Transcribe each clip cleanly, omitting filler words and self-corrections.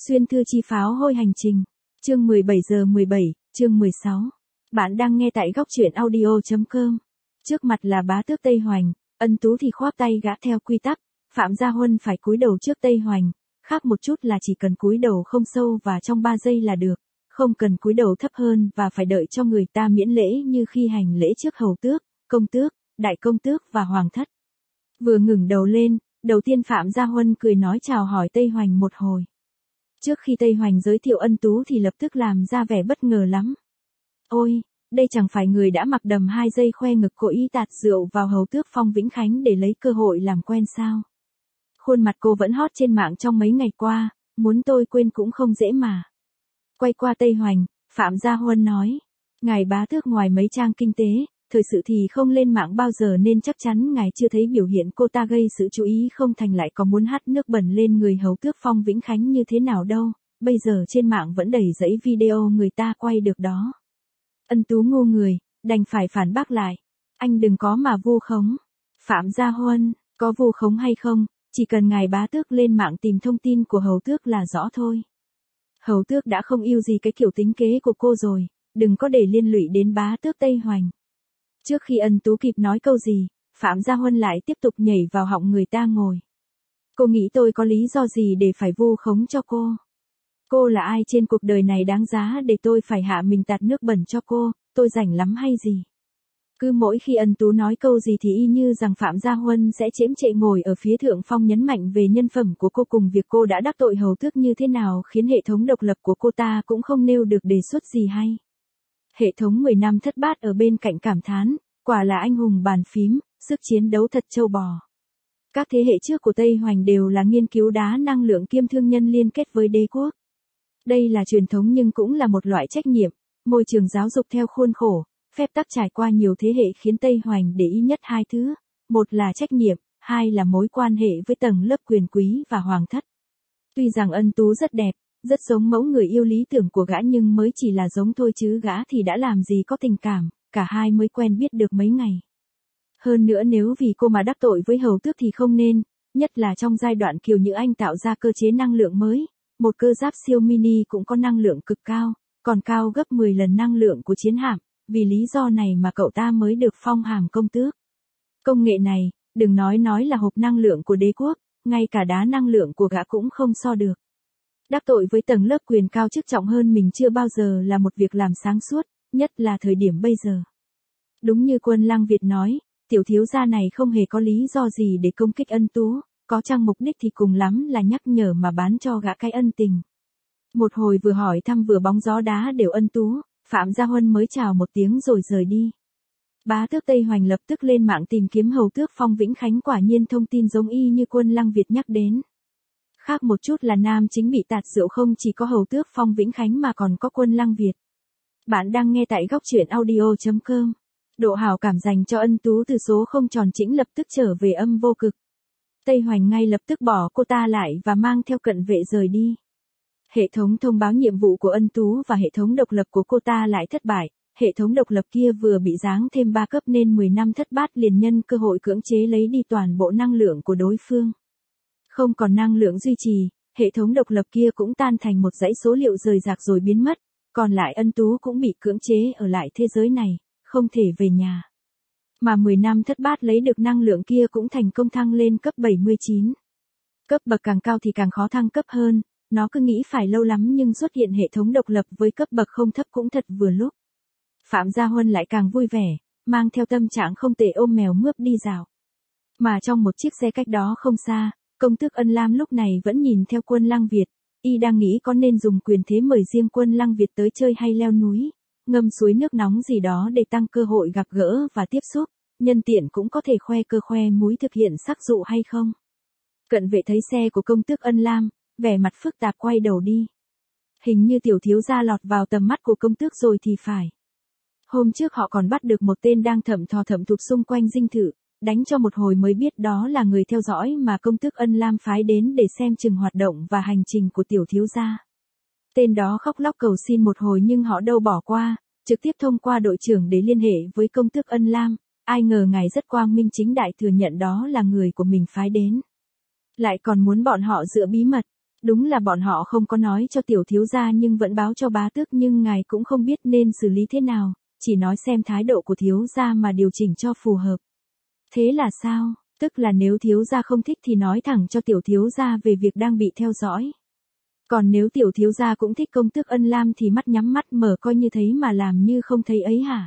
Xuyên thư chi pháo hôi hành trình. Chương 17:17, chương 16. Bạn đang nghe tại góc truyện audio.com. Trước mặt là bá tước Tây Hoành, Ân Tú thì khoác tay gã theo quy tắc, Phạm Gia Huân phải cúi đầu trước Tây Hoành, khác một chút là chỉ cần cúi đầu không sâu và trong 3 giây là được, không cần cúi đầu thấp hơn và phải đợi cho người ta miễn lễ như khi hành lễ trước hầu tước, công tước, đại công tước và hoàng thất. Vừa ngẩng đầu lên, đầu tiên Phạm Gia Huân cười nói chào hỏi Tây Hoành một hồi. Trước khi Tây Hoành giới thiệu Ân Tú thì lập tức làm ra vẻ bất ngờ lắm. Ôi, đây chẳng phải người đã mặc đầm 2 giây khoe ngực cố ý tạt rượu vào hầu tước Phong Vĩnh Khánh để lấy cơ hội làm quen sao? Khuôn mặt cô vẫn hot trên mạng trong mấy ngày qua, muốn tôi quên cũng không dễ mà. Quay qua Tây Hoành, Phạm Gia Huân nói, ngài bá tước ngoài mấy trang kinh tế, thời sự thì không lên mạng bao giờ nên chắc chắn ngài chưa thấy biểu hiện cô ta gây sự chú ý không thành lại có muốn hắt nước bẩn lên người hầu tước Phong Vĩnh Khánh như thế nào đâu, bây giờ trên mạng vẫn đầy dẫy video người ta quay được đó. Ân Tú ngu người, đành phải phản bác lại, anh đừng có mà vu khống. Phạm Gia Huân, có vu khống hay không, chỉ cần ngài bá tước lên mạng tìm thông tin của hầu tước là rõ thôi. Hầu tước đã không yêu gì cái kiểu tính kế của cô rồi, đừng có để liên lụy đến bá tước Tây Hoành. Trước khi Ân Tú kịp nói câu gì, Phạm Gia Huân lại tiếp tục nhảy vào họng người ta ngồi. Cô nghĩ tôi có lý do gì để phải vu khống cho cô? Cô là ai trên cuộc đời này đáng giá để tôi phải hạ mình tạt nước bẩn cho cô, tôi rảnh lắm hay gì? Cứ mỗi khi Ân Tú nói câu gì thì y như rằng Phạm Gia Huân sẽ chễm chệ ngồi ở phía thượng phong nhấn mạnh về nhân phẩm của cô cùng việc cô đã đắc tội hầu tước như thế nào khiến hệ thống độc lập của cô ta cũng không nêu được đề xuất gì hay. Hệ thống 10 năm thất bát ở bên cạnh cảm thán, quả là anh hùng bàn phím, sức chiến đấu thật trâu bò. Các thế hệ trước của Tây Hoành đều là nghiên cứu đá năng lượng kiêm thương nhân liên kết với đế quốc. Đây là truyền thống nhưng cũng là một loại trách nhiệm, môi trường giáo dục theo khuôn khổ, phép tắc trải qua nhiều thế hệ khiến Tây Hoành để ý nhất hai thứ, một là trách nhiệm, hai là mối quan hệ với tầng lớp quyền quý và hoàng thất. Tuy rằng Ân Tú rất đẹp, rất giống mẫu người yêu lý tưởng của gã nhưng mới chỉ là giống thôi chứ gã thì đã làm gì có tình cảm, cả hai mới quen biết được mấy ngày. Hơn nữa nếu vì cô mà đắc tội với hầu tước thì không nên, nhất là trong giai đoạn Kiều Như Anh tạo ra cơ chế năng lượng mới, một cơ giáp siêu mini cũng có năng lượng cực cao, còn cao gấp 10 lần năng lượng của chiến hạm, vì lý do này mà cậu ta mới được phong hàm công tước. Công nghệ này, đừng nói là hộp năng lượng của đế quốc, ngay cả đá năng lượng của gã cũng không so được. Đắc tội với tầng lớp quyền cao chức trọng hơn mình chưa bao giờ là một việc làm sáng suốt, nhất là thời điểm bây giờ. Đúng như Quân Lăng Việt nói, tiểu thiếu gia này không hề có lý do gì để công kích Ân Tú, có chăng mục đích thì cùng lắm là nhắc nhở mà bán cho gã cái ân tình. Một hồi vừa hỏi thăm vừa bóng gió đá đều Ân Tú, Phạm Gia Huân mới chào một tiếng rồi rời đi. Bá tước Tây Hoành lập tức lên mạng tìm kiếm hầu tước Phong Vĩnh Khánh, quả nhiên thông tin giống y như Quân Lăng Việt nhắc đến. Khác một chút là nam chính bị tạt rượu không chỉ có hầu tước Phong Vĩnh Khánh mà còn có Quân Lăng Việt. Bạn đang nghe tại góc truyện audio.com. Độ hảo cảm dành cho Ân Tú từ số không tròn chỉnh lập tức trở về âm vô cực. Tây Hoành ngay lập tức bỏ cô ta lại và mang theo cận vệ rời đi. Hệ thống thông báo nhiệm vụ của Ân Tú và hệ thống độc lập của cô ta lại thất bại. Hệ thống độc lập kia vừa bị giáng thêm 3 cấp nên 10 năm thất bát liền nhân cơ hội cưỡng chế lấy đi toàn bộ năng lượng của đối phương. Không còn năng lượng duy trì, hệ thống độc lập kia cũng tan thành một dãy số liệu rời rạc rồi biến mất, còn lại Ân Tú cũng bị cưỡng chế ở lại thế giới này, không thể về nhà. Mà 10 năm thất bát lấy được năng lượng kia cũng thành công thăng lên cấp 79. Cấp bậc càng cao thì càng khó thăng cấp hơn, nó cứ nghĩ phải lâu lắm nhưng xuất hiện hệ thống độc lập với cấp bậc không thấp cũng thật vừa lúc. Phạm Gia Huân lại càng vui vẻ, mang theo tâm trạng không tệ ôm mèo mướp đi dạo. Mà trong một chiếc xe cách đó không xa, công tước Ân Lam lúc này vẫn nhìn theo Quân Lăng Việt, y đang nghĩ có nên dùng quyền thế mời riêng Quân Lăng Việt tới chơi hay leo núi, ngâm suối nước nóng gì đó để tăng cơ hội gặp gỡ và tiếp xúc, nhân tiện cũng có thể khoe cơ khoe múi thực hiện sắc dụ hay không. Cận vệ thấy xe của công tước Ân Lam, vẻ mặt phức tạp quay đầu đi. Hình như tiểu thiếu gia lọt vào tầm mắt của công tước rồi thì phải. Hôm trước họ còn bắt được một tên đang thẩm thục xung quanh dinh thự, đánh cho một hồi mới biết đó là người theo dõi mà công tước Ân Lam phái đến để xem chừng hoạt động và hành trình của tiểu thiếu gia. Tên đó khóc lóc cầu xin một hồi nhưng họ đâu bỏ qua, trực tiếp thông qua đội trưởng để liên hệ với công tước Ân Lam, ai ngờ ngài rất quang minh chính đại thừa nhận đó là người của mình phái đến. Lại còn muốn bọn họ giữ bí mật, Đúng là bọn họ không có nói cho tiểu thiếu gia nhưng vẫn báo cho bá tước, nhưng ngài cũng không biết nên xử lý thế nào, chỉ nói xem thái độ của thiếu gia mà điều chỉnh cho phù hợp. Thế là sao? Tức là nếu thiếu gia không thích thì nói thẳng cho tiểu thiếu gia về việc đang bị theo dõi. Còn nếu tiểu thiếu gia cũng thích công tước Ân Lam thì mắt nhắm mắt mở coi như thấy mà làm như không thấy ấy hả?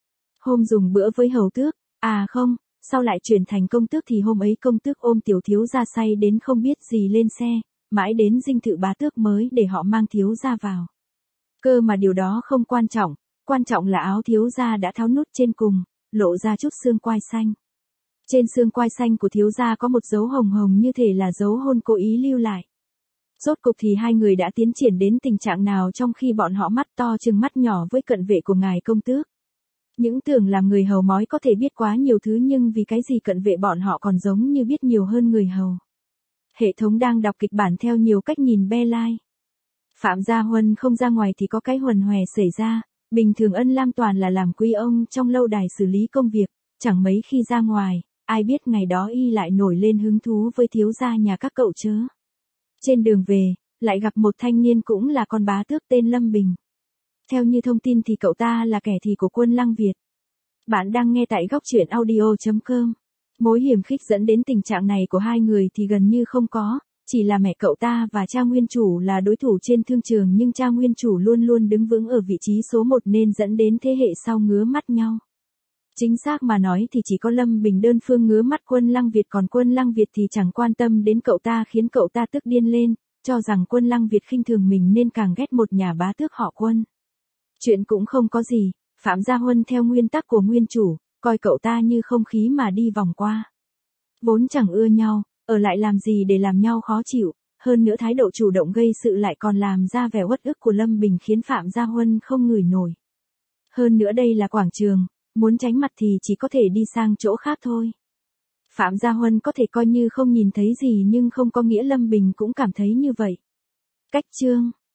Hôm dùng bữa với hầu tước, à không, sau lại chuyển thành công tước thì hôm ấy công tước ôm tiểu thiếu gia say đến không biết gì lên xe, mãi đến dinh thự bá tước mới để họ mang thiếu gia vào. Cơ mà điều đó không quan trọng là áo thiếu gia đã tháo nút trên cùng, lộ ra chút xương quai xanh. Trên xương quai xanh của thiếu gia có một dấu hồng hồng như thể là dấu hôn cố ý lưu lại. Rốt cục thì hai người đã tiến triển đến tình trạng nào trong khi bọn họ mắt to trừng mắt nhỏ với cận vệ của ngài công tước. Những tưởng làm người hầu mói có thể biết quá nhiều thứ nhưng vì cái gì cận vệ bọn họ còn giống như biết nhiều hơn người hầu. Hệ thống đang đọc kịch bản theo nhiều cách nhìn be lai. Phạm Gia Huân không ra ngoài thì có cái huần hòe xảy ra, bình thường Ân Lam toàn là làm quý ông trong lâu đài xử lý công việc, chẳng mấy khi ra ngoài, ai biết ngày đó y lại nổi lên hứng thú với thiếu gia nhà các cậu chớ. Trên đường về, lại gặp một thanh niên cũng là con bá tước tên Lâm Bình. Theo như thông tin thì cậu ta là kẻ thù của quân Lăng Việt. Bạn đang nghe tại góc truyện audio.com. Mối hiểm khích dẫn đến tình trạng này của hai người thì gần như không có, chỉ là mẹ cậu ta và cha nguyên chủ là đối thủ trên thương trường nhưng cha nguyên chủ luôn luôn đứng vững ở vị trí số 1 nên dẫn đến thế hệ sau ngứa mắt nhau. Chính xác mà nói thì chỉ có Lâm Bình đơn phương ngứa mắt quân Lăng Việt, còn quân Lăng Việt thì chẳng quan tâm đến cậu ta, khiến cậu ta tức điên lên, cho rằng quân Lăng Việt khinh thường mình nên càng ghét một nhà bá tước họ Quân. Chuyện cũng không có gì, Phạm Gia Huân theo nguyên tắc của nguyên chủ, coi cậu ta như không khí mà đi vòng qua. Vốn chẳng ưa nhau, ở lại làm gì để làm nhau khó chịu, hơn nữa thái độ chủ động gây sự lại còn làm ra vẻ uất ức của Lâm Bình khiến Phạm Gia Huân không ngửi nổi. Hơn nữa đây là quảng trường, muốn tránh mặt thì chỉ có thể đi sang chỗ khác thôi. Phạm Gia Huân có thể coi như không nhìn thấy gì nhưng không có nghĩa Lâm Bình cũng cảm thấy như vậy. Cách chương